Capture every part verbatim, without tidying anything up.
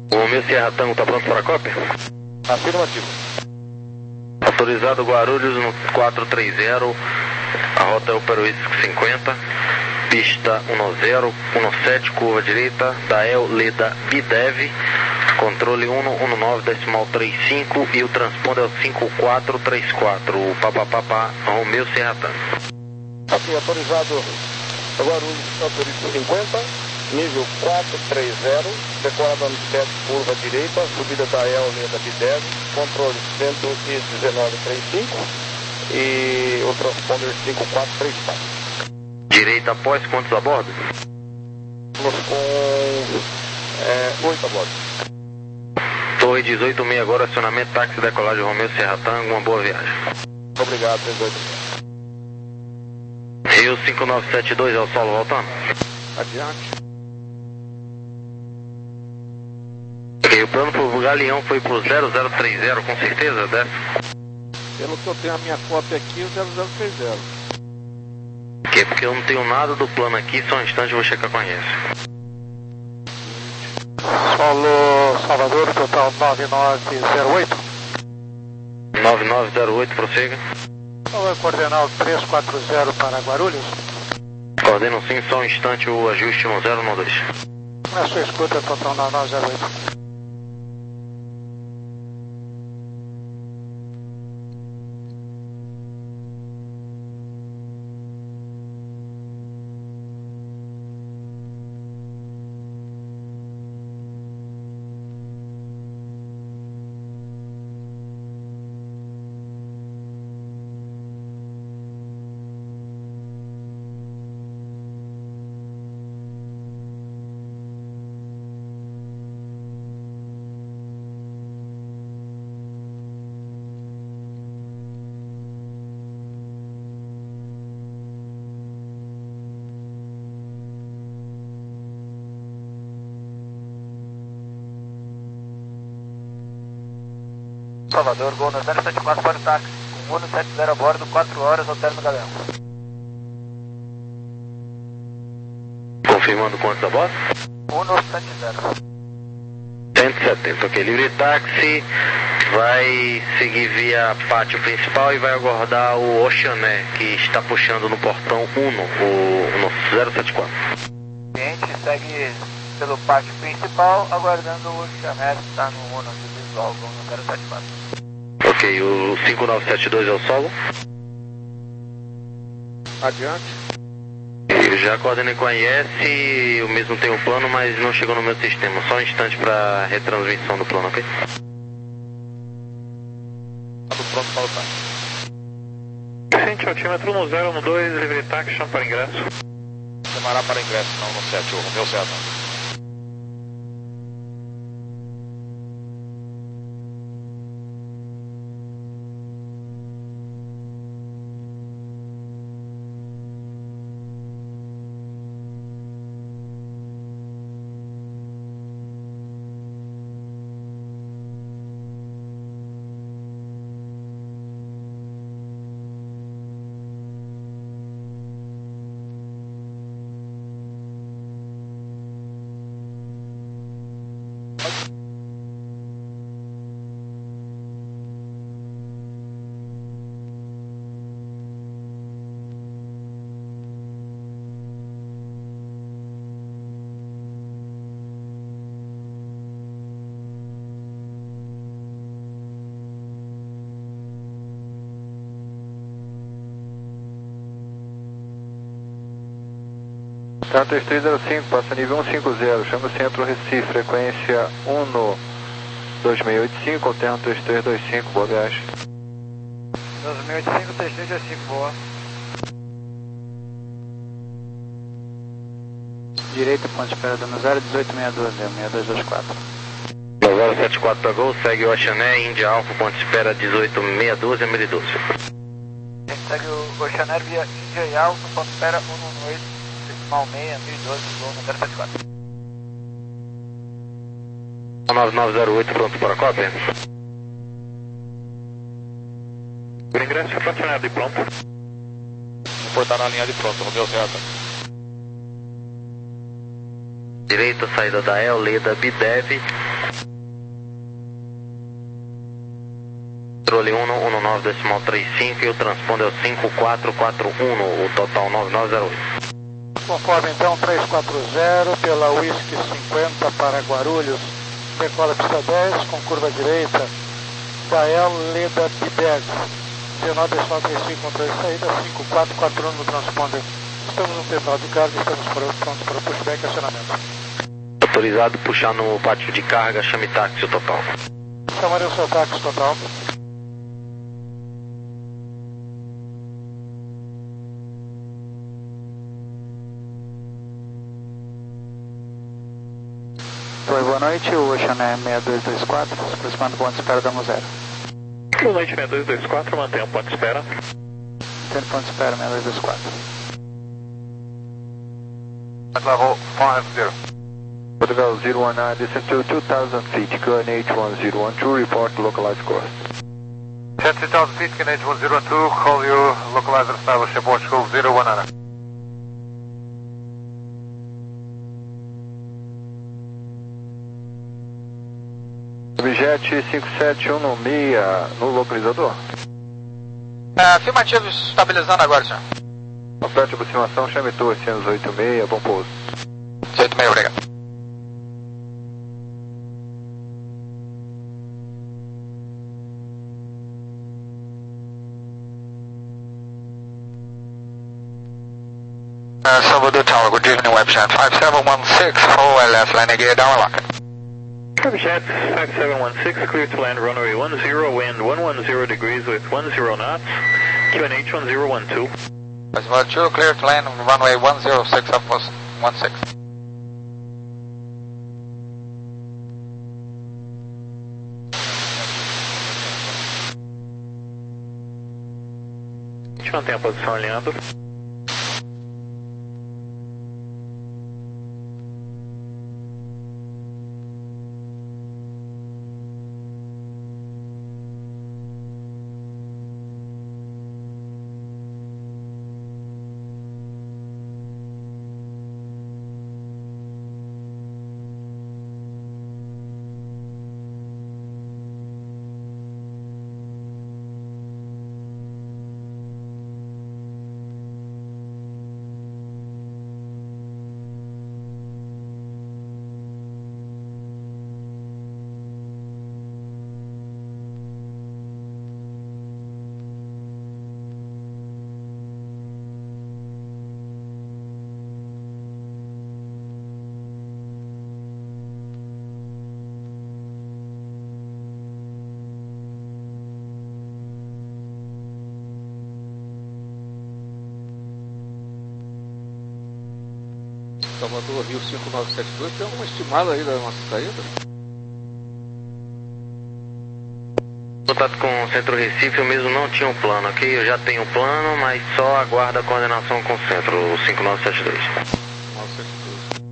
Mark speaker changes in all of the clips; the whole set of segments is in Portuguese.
Speaker 1: O meu Sierra Tango está pronto para a cópia?
Speaker 2: Afirmativo.
Speaker 1: Autorizado Guarulhos no quatro três zero, a rota é o Peruísco cinquenta, pista dez sete, curva direita, Dael Leda Bidev, controle um um nove decimal trinta e cinco e o transponder é o cinco quatro três quatro, o papapá Romeu Sierra Tango.
Speaker 2: Ok, autorizado Guarulhos, é Peruísco cinquenta, nível quatro três zero, decolada no sete, curva direita, subida da E L da Bidev, controle cento e dezenove trinta e cinco e o transponder cinco quatro três quatro.
Speaker 1: Direita após, quantos a bordo?
Speaker 2: Estamos com é, oito a bordo.
Speaker 1: Torre dezoito sessenta e seis agora, acionamento, táxi, decolagem Romeu Sierra Tango, uma boa viagem.
Speaker 2: Obrigado, trinta e oito.
Speaker 1: Rio cinco nove sete dois, é o solo voltando.
Speaker 2: Adiante.
Speaker 1: Ok, o plano pro Galeão foi pro zero zero três zero, com certeza, desce?
Speaker 2: Pelo que eu tenho a minha cópia aqui, o zero zero três zero.
Speaker 1: Ok, porque eu não tenho nada do plano aqui, só um instante eu vou checar com a agência.
Speaker 2: Solo Salvador, total nove nove zero oito.
Speaker 1: nove nove zero oito, prossiga.
Speaker 2: Qual é coordenado três quatro zero para Guarulhos?
Speaker 1: Coordenam sim, só um instante o ajuste um zero um dois.
Speaker 2: Na sua escuta, total nove nove zero oito.
Speaker 3: Salvador, Gol no zero sete quatro para o táxi, com um sete zero a bordo, quatro horas, hotel no Galeão.
Speaker 1: Confirmando quantos a bordo?
Speaker 3: um sete zero.
Speaker 1: cento e setenta, ok. Livre táxi, vai seguir via pátio principal e vai aguardar o Oceané, que está puxando no portão um, o no zero sete quatro.
Speaker 3: O cliente segue pelo pátio principal, aguardando o Oceané que está no um, que visual, Gol no zero sete quatro.
Speaker 1: Ok, o cinco nove sete dois é o solo.
Speaker 2: Adiante.
Speaker 1: Eu já coordenei com a I S, eu mesmo tenho o plano, mas não chegou no meu sistema. Só um instante para retransmissão do plano, ok?
Speaker 2: Tudo pronto para o táxi.
Speaker 4: Gente, altímetro um zero um dois, livre táxi, chama para ingresso.
Speaker 2: Chamará para ingresso, não no sete, o Romeu Sierra.
Speaker 5: Tá, três três zero cinco, passa nível cento e cinquenta, chama o centro Recife, frequência um no dois seis oito cinco, alterno três três dois cinco, boa viagem.
Speaker 3: dois seis oito cinco, três três dois cinco, boa.
Speaker 5: Direita, ponto de espera dando zero dezoito seis dois, seis dois dois quatro.
Speaker 1: zero sete quatro para Gol, segue o Oceané, Índia Alfa, ponto de espera dezoito seis doze, M doze.
Speaker 3: A gente segue o Oceané via Índia e Alfa, ponto de espera um um oito, decimal seis, M doze, Gol no zero sete quatro.
Speaker 1: nove nove zero oito, pronto para a cópia?
Speaker 4: O ingresso é fracionado e pronto.
Speaker 2: Portar na linha de pronto, Romeu Sierra.
Speaker 1: Direita, saída da El Leda Bidev, controle um um nove decimal trinta e cinco e o transponder é o cinco quatro quatro um, o total nove nove zero oito.
Speaker 6: Conforme então, três quatro zero pela Whisky cinquenta para Guarulhos, decola pista dez com curva direita, Dael Leda Bideg, dezenove decimal trinta e cinco, controle de saída, cinco quatro quatro um no transponder. Estamos no terminal de carga, estamos prontos para o pushback e acionamento.
Speaker 1: Autorizado puxar no pátio de carga, chame táxi o total.
Speaker 6: Chamarei o seu táxi total.
Speaker 5: Oi, boa noite, o Ocean é seis dois dois quatro, se aproximando do ponto de espera, damos zero.
Speaker 4: Boa noite, seis dois dois quatro, mantenha o ponto de espera.
Speaker 5: Mantendo ponto de espera, seis dois dois quatro.
Speaker 2: Level cinco zero.
Speaker 5: Portugal zero one nine, descend to two thousand feet, K N H one zero one two, report localized course.
Speaker 2: Descend two thousand feet, K N H one zero one two, call you, localizer establish, Portugal zero one nine.
Speaker 5: Objet cinco sete um seis no localizador.
Speaker 3: É, afirmativo, estabilizando agora, senhor.
Speaker 5: Aperte a aproximação, chame torre cento e oitenta e seis, bom pouso.
Speaker 3: cento e oitenta e seis, obrigado. Uh, Salvador Tower, good evening, Webjet five seven one six, four L S, landing gear down lock.
Speaker 4: Webjet five seven one six, clear to land runway one zero, wind one one zero degrees with one zero knots, Q N H one zero one two.
Speaker 3: Well, two, clear to land runway one zero six, up was one six.
Speaker 4: A gente mantém a posição alinhando.
Speaker 7: Salvador, Rio cinco nove sete dois, tem alguma estimada aí da nossa saída?
Speaker 1: Contato com o Centro Recife, eu mesmo não tinha um plano, ok? Eu já tenho um plano, mas só aguardo a coordenação com o Centro, o cinco nove sete dois.
Speaker 7: nove sete dois.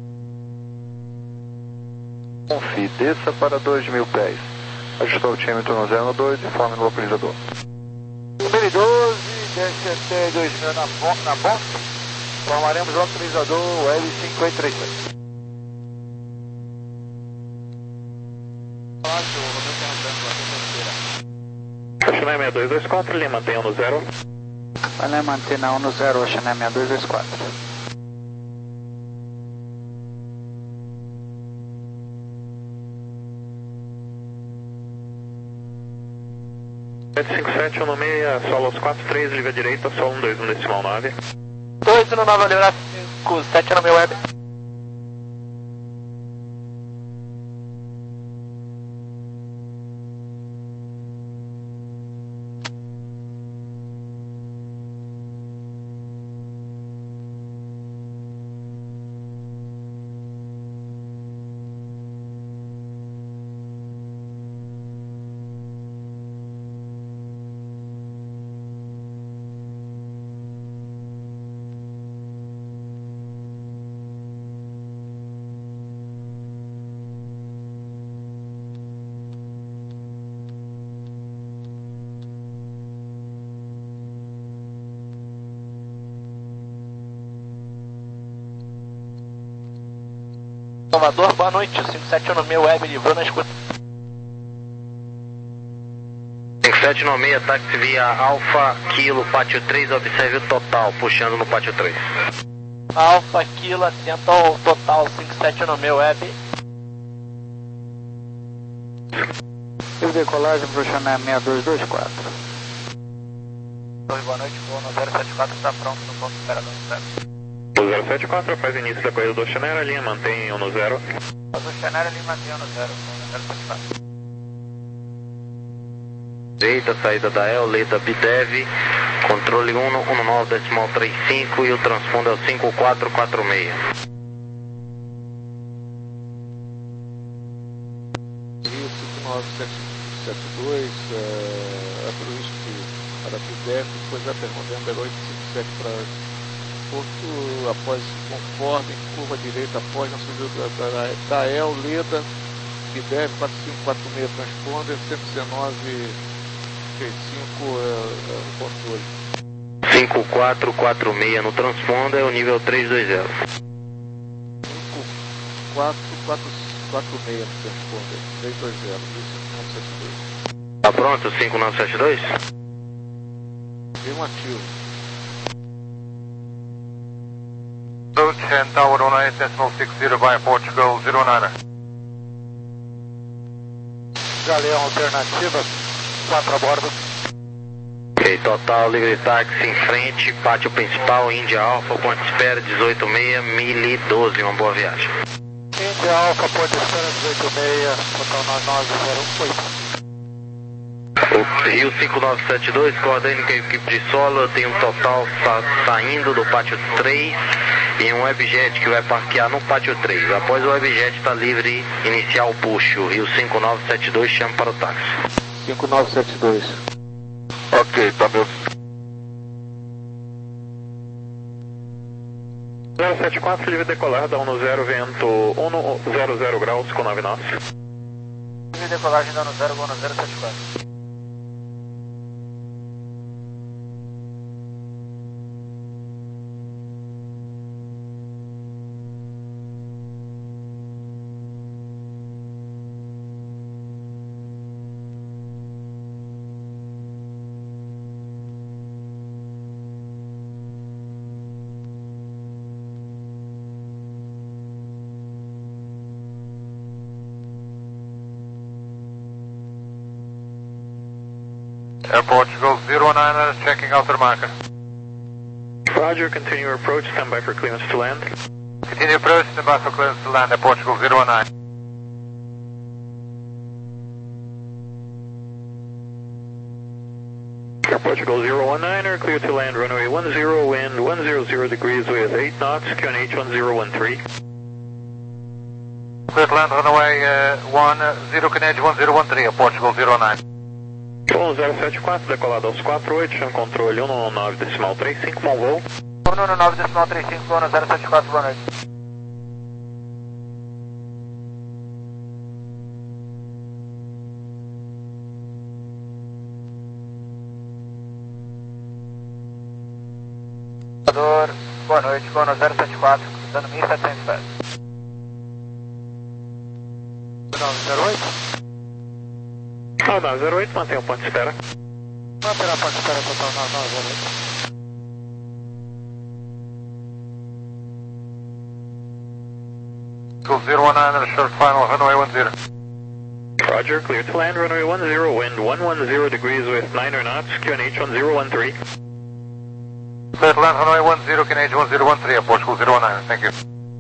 Speaker 5: Confi, desça para dois mil pés. Ajustou o tímetro no zero dois, informe no localizador.
Speaker 6: Número doze, desce até dois mil na, na ponta. Formaremos o localizador L cinco oito três três.
Speaker 4: Ocean seis dois dois quatro, ele mantenha no zero.
Speaker 5: Vai manter na um no zero, Ocean seis dois dois quatro.
Speaker 4: sete cinco sete um seis, solo aos quatro três, liga direita, solo um dois um decimal nove.
Speaker 3: dois no nove, livrar cinco sete no meu web. Salvador, boa noite, cinco sete um no meu web, livrou na escuta.
Speaker 1: cinco sete nove seis, táxi via Alfa Kilo, pátio três, observe o total, puxando no pátio três.
Speaker 3: Alfa Kilo, atento ao total cinco sete nove seis, web.
Speaker 6: E decolagem para o Chanel seis dois dois quatro.
Speaker 3: Oi, boa noite, voo no zero sete quatro, está pronto no ponto operador no zero.
Speaker 4: O zero sete quatro faz início da corrida do Oceaneer, a linha mantém um no zero.
Speaker 3: Faz o Oceaneer, a linha mantém um no zero, no zero sete quatro.
Speaker 1: Direita, saída da El, Leda Bidev, controle um um nove decimal trinta e cinco e o transponder é o cinco quatro quatro seis.
Speaker 7: Rio cinco nove sete dois, é, Abruísque para Bidev, depois vai perguntando oito cinco sete para Porto, após conforme, curva direita após na subida da, da, da El, Leda Bidev, quatro cinco quatro seis transponder, cento e dezenove cinco é, é, no controle.
Speaker 1: cinco quatro quatro seis no transponder, o nível três dois zero.
Speaker 7: cinco quatro quatro seis no transponder, três dois zero, cinco nove sete dois.
Speaker 1: Tá pronto, cinco nove sete dois?
Speaker 7: Tem um ativo.
Speaker 2: Approach and Tower one eight decimal six zero by Portugal zero nine.
Speaker 6: Galeão alternativa, quatro a bordo.
Speaker 1: Ok, total, livre táxi em frente, pátio principal, Índia Alfa, ponte espera dezoito seis, mil e doze, uma boa viagem.
Speaker 6: Índia Alfa, ponte espera dezoito seis, total nove nove zero oito.
Speaker 1: O Rio cinco nove sete dois, coordene com a equipe de solo, eu tenho um total sa saindo do pátio três e um webjet que vai parquear no pátio três. Após o webjet estar livre, iniciar o push. O Rio cinco nove sete dois chama para o táxi.
Speaker 7: cinco nove sete dois.
Speaker 2: Ok, tá meu.
Speaker 4: zero sete quatro, livre decolar, dá um no zero, vento um zero zero graus com nove nós.
Speaker 3: Livre decolagem dá no zero, voo no zero sete quatro.
Speaker 2: Air Portugal zero nine, checking outer marker.
Speaker 4: Roger, continue your approach, stand by for clearance to land.
Speaker 2: Continue approach, stand by for clearance to land, Air Portugal zero nine.
Speaker 4: Air Portugal zero one nine, are clear to land runway one zero, wind one hundred degrees with eight knots, Q N H one zero one three.
Speaker 2: Clear to land runway uh, one zero, Q N H one zero one three, Air Portugal zero nine.
Speaker 4: um zero sete quatro, decolado aos quatro oito, chão controle um nove decimal trinta e cinco, bom voo.
Speaker 3: um nove decimal trinta e cinco, voo no zero sete quatro, boa noite. Boa noite, voo no zero sete quatro, cruzando mil e setecentos pés.
Speaker 6: nove zero oito.
Speaker 4: Ah, nove zero oito, mantém o ponto de espera.
Speaker 6: Manterá a ponte de espera total nove nove zero oito.
Speaker 2: zero one nine, short final, runway one zero.
Speaker 4: Roger, clear to land, runway one zero, wind one hundred degrees with nine knots, Q N H one zero one three.
Speaker 2: Clear to land, runway one zero, Q N H one zero one three, Air Portugal zero one nine, thank you.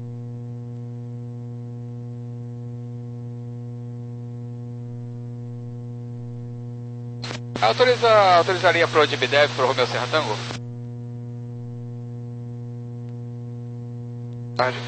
Speaker 7: Autoriza, autorizaria a Pro de Bidev para o Romeo Serra Tango? Tarde.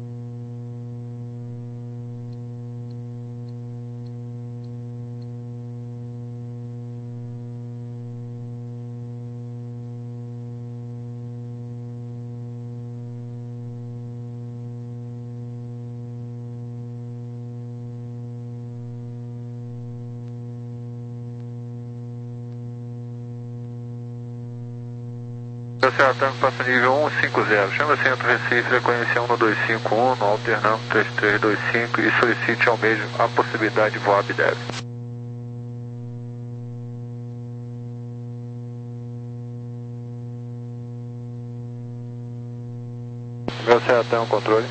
Speaker 5: Serra Tango passa nível um cinco zero, chama centro Recife, frequência um dois cinco um, no alternando três três dois cinco e solicite ao mesmo a possibilidade de voar Bidev. Meu Sertão, controle.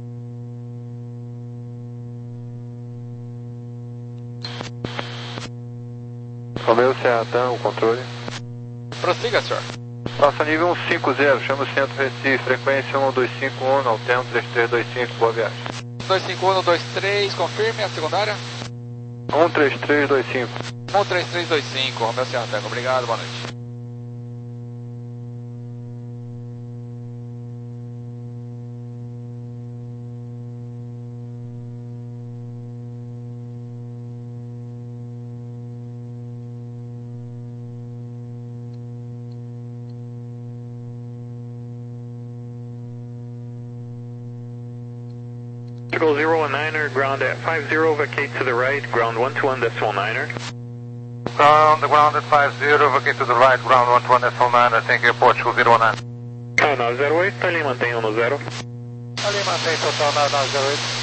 Speaker 5: Romeu Sertão, controle.
Speaker 7: Prossiga, senhor.
Speaker 5: Passa nível cento e cinquenta, chama o centro Recife, frequência um dois cinco um, alterno três três dois cinco, boa viagem.
Speaker 7: dois cinco um, dois três, confirme a secundária.
Speaker 5: um três três dois cinco.
Speaker 7: um três três dois cinco, Romeu Sierra Tango, obrigado, boa noite.
Speaker 4: Portugal zero one niner, ground at five zero, vacate to the right, ground one two one decimal niner.
Speaker 2: Ground, ground at five zero, vacate to the right, ground one two one decimal niner, thank you, Portugal zero one nine.
Speaker 4: Ah, nove zero oito, ali mantenham no zero.
Speaker 6: Ali mantém total na nove zero oito.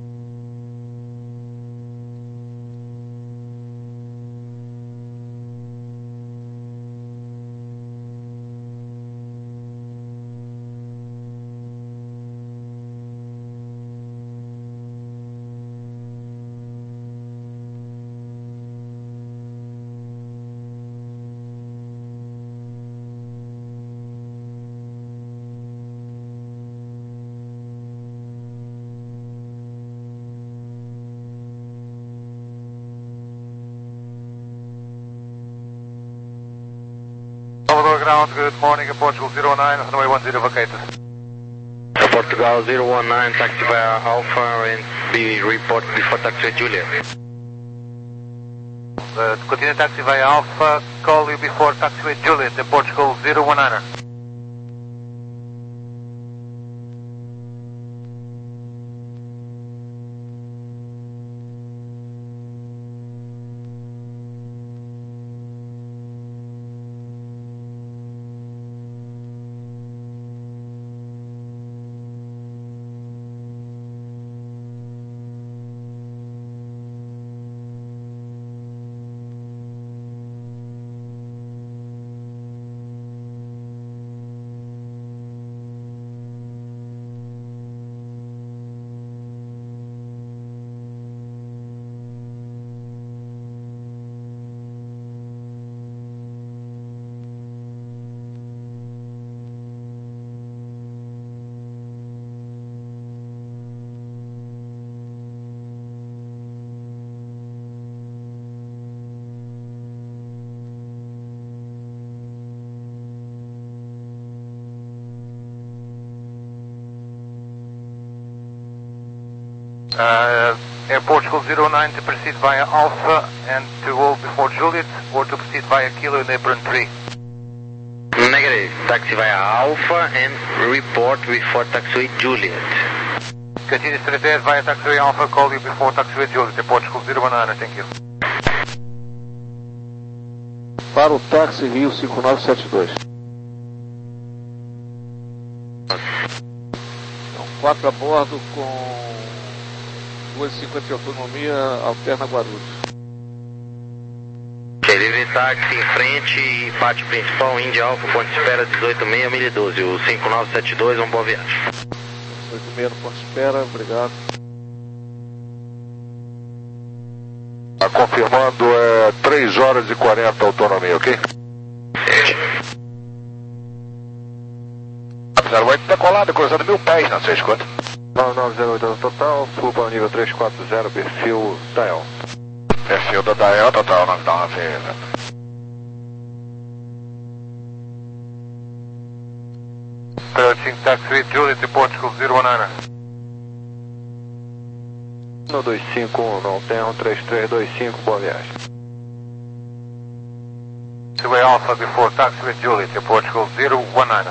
Speaker 2: Ground, good morning, Portugal zero nine, runway one zero vacated.
Speaker 1: Portugal zero one nine, taxi via Alpha and be report before taxi Juliet.
Speaker 2: Uh, continue taxi via Alpha, call you before taxi Juliet, Portugal zero one niner. Uh, Air Portugal zero nine to proceed via Alpha and to hold before Juliet, or to proceed via Kilo in Apron three?
Speaker 1: Negative, taxi via Alpha and report before taxi Juliet.
Speaker 2: Continue straight ahead via taxiway Alpha, call you before taxiway Juliet, Air Portugal zero one nine, thank you.
Speaker 7: Para o táxi Rio cinco nove sete dois. Então, quatro a bordo com duas e cinquenta de autonomia, alterna Guarulhos.
Speaker 1: Livre táxi em frente e pátio principal, Índia Alfa, ponto de espera dezoito seis, mil e doze, o cinco nove sete dois, uma boa viagem.
Speaker 7: dezoito seis no ponto de espera, obrigado.
Speaker 2: Tá confirmando, é três horas e quarenta autonomia, ok? zero oito decolado, cruzando mil pés, não sei de quanto.
Speaker 5: nove zero oito total, full para o nível três quatro zero, perfil Dael.
Speaker 2: Perfil da Dael, total nove nove. Approaching taxi Juliet, Portugal zero one nine.
Speaker 5: um dois cinco um, não tem um três três dois cinco, boa viagem.
Speaker 2: Taxiway Alpha before taxiway Juliet, Portugal zero one nine.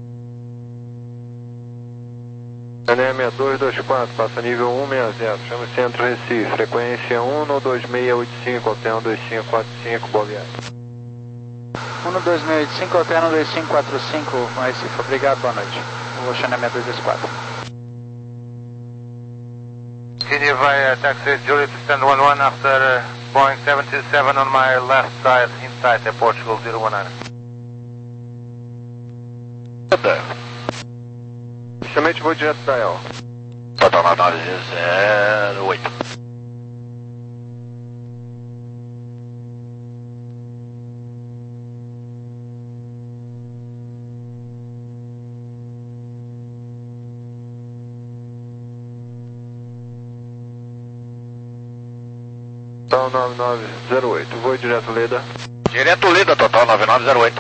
Speaker 5: N M dois dois quatro, passa nível um seis zero, chama o centro Recife, frequência um dois seis oito cinco, alterno dois cinco quatro cinco, boa viagem.
Speaker 6: um dois seis oito cinco, alterno dois cinco quatro cinco, com Recife, obrigado, boa noite. O Ocean M dois dois quatro.
Speaker 2: Continue via taxi Juliet, stand one one after uh, Boeing seven two seven on my left side, inside, Portugal zero one nine.
Speaker 5: Justamente vou direto da E L.
Speaker 1: Total nove nove zero oito.
Speaker 5: Total nove nove zero oito, vou direto Leda.
Speaker 1: Direto Leda, total nove nove zero oito.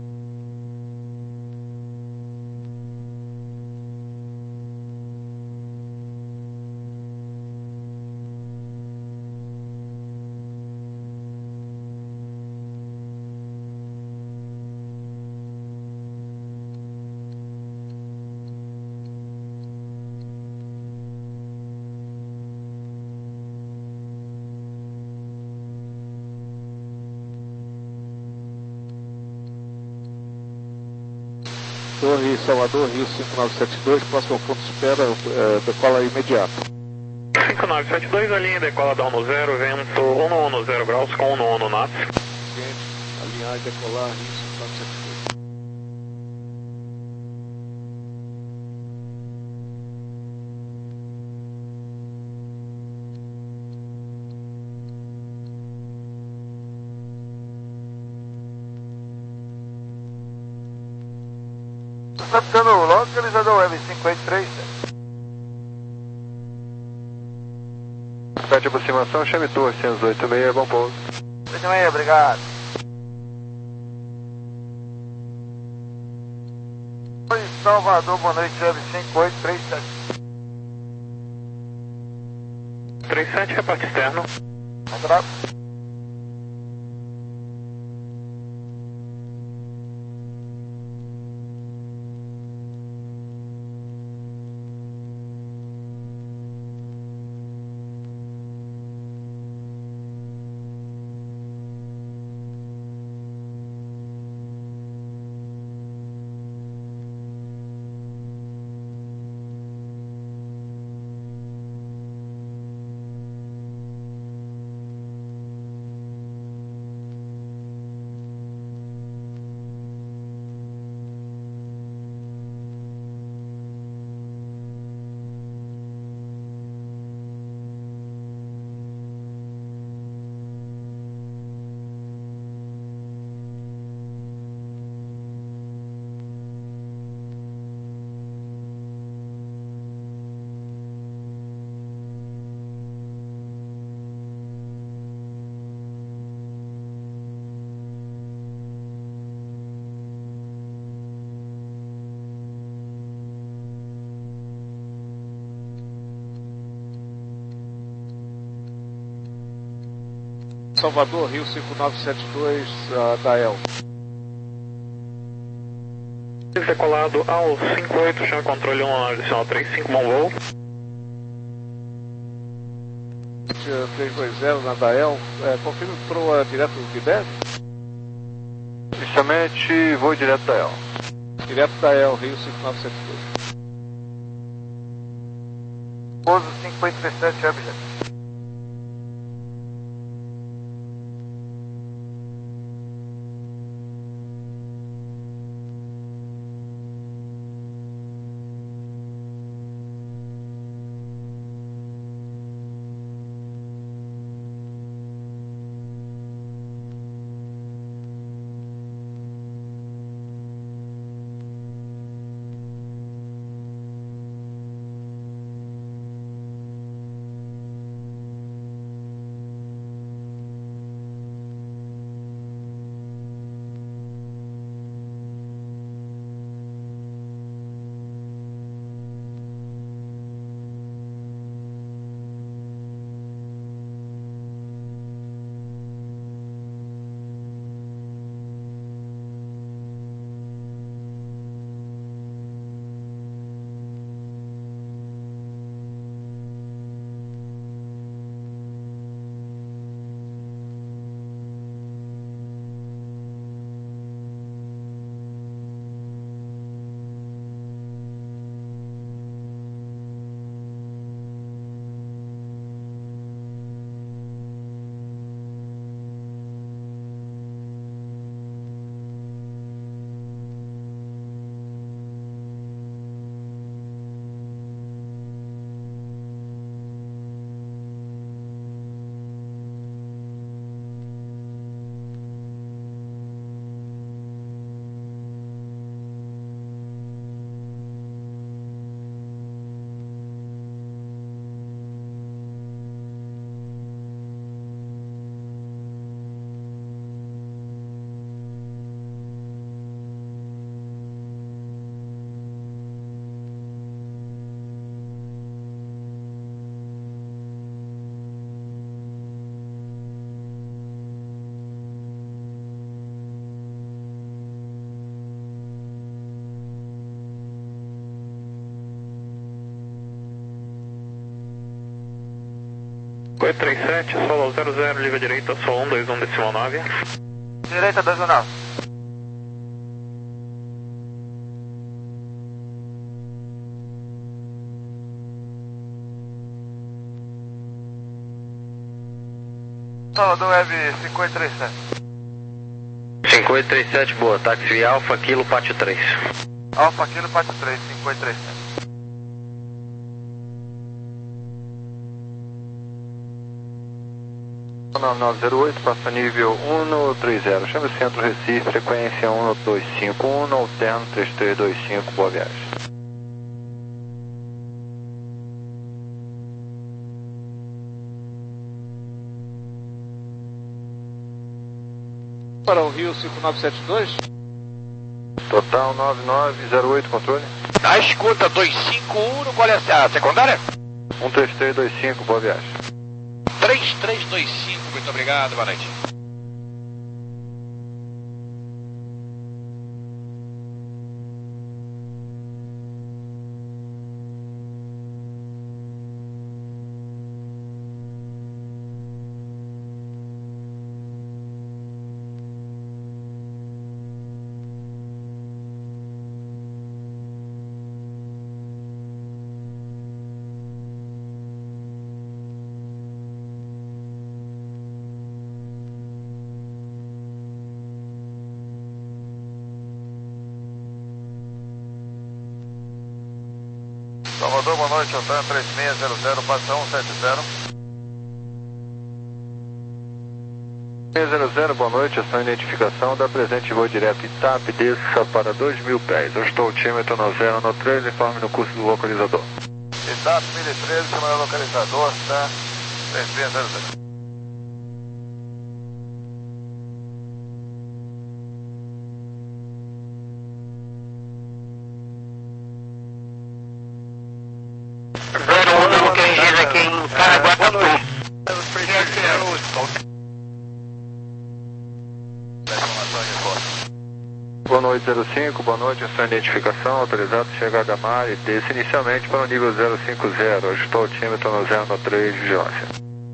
Speaker 7: Torre Salvador, Rio cinco nove sete dois, próximo ponto de espera, é, decola imediato.
Speaker 4: cinco nove sete dois, a linha decola da um zero, vento um um zero graus com um um knots.
Speaker 7: Gente, alinhar e decolar, Rio cinco nove sete dois.
Speaker 2: Capitão, localizador Web cinco oito três.
Speaker 5: Sete aproximação, chame torre cento e oito seis, bom pouso.
Speaker 2: oito seis, obrigado. Oi, Salvador, boa noite, Web cinco oito três sete.
Speaker 4: trinta e sete, reparte externo.
Speaker 2: Contrato.
Speaker 7: Salvador, Rio cinco nove sete dois, uh, da E L.
Speaker 4: Decolado ao cinco oito, chama controle um adicional trinta e cinco, bom voo.
Speaker 7: três dois zero na da E L, é, confirme para uh, direto do Bideve?
Speaker 5: Justamente vou direto da E L.
Speaker 7: Direto da E L, Rio cinco nove sete dois.
Speaker 2: Pouso cinco oito três sete, objeto.
Speaker 4: oito três sete, solo zero zero, liga direita, solo um dois um decimal nove.
Speaker 3: Direita dois um nove. Solo do Web cinco oito três sete.
Speaker 1: cinco oito três sete, boa, táxi Alfa, Kilo, Pátio três.
Speaker 3: Alfa Kilo Pátio três, cinco oito três sete.
Speaker 5: nove nove zero oito, passa nível um três zero, chama o centro Recife, frequência um dois cinco um, alterno três três dois cinco, boa viagem.
Speaker 7: Para o Rio cinco nove sete dois.
Speaker 5: Total nove nove zero oito, controle.
Speaker 8: Na escuta, dois cinco um, qual é a secundária?
Speaker 5: um três três dois cinco, boa viagem.
Speaker 8: três três dois cinco, muito obrigado, boa noite.
Speaker 2: Salvador, boa noite, Otan três seis zero zero, passa um sete zero.
Speaker 5: seis zero zero, boa noite, ação identificação da presente voo direto Itap, desça para dois mil pés. Eu estou altímetro no zero no três, informe no curso do localizador.
Speaker 2: Itap mil e treze, chama o localizador, tá? três seis zero zero.
Speaker 5: Boa noite, zero cinco, boa noite, ação identificação, autorizado, chegada a mar e desce inicialmente para o nível zero cinco zero, ajustou o altímetro no zero no três, vigilância.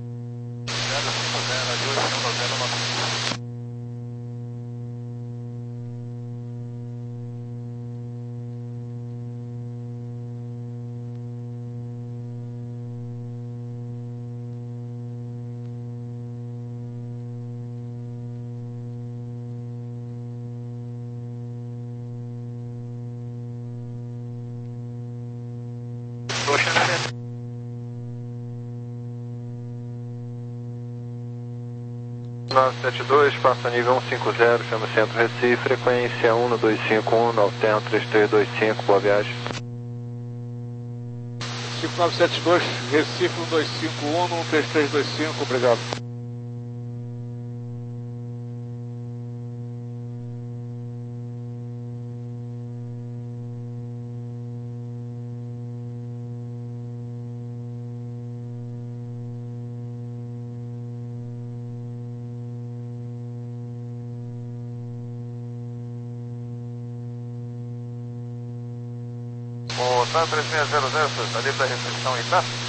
Speaker 5: nove sete dois, passa nível um cinco zero, chama o centro Recife, frequência um dois cinco um, alterno três três dois cinco, boa viagem.
Speaker 7: cinco nove sete dois, Recife um dois cinco um, três três dois cinco, obrigado.
Speaker 2: O Otan três seis zero zero, está livre da restrição em Itap?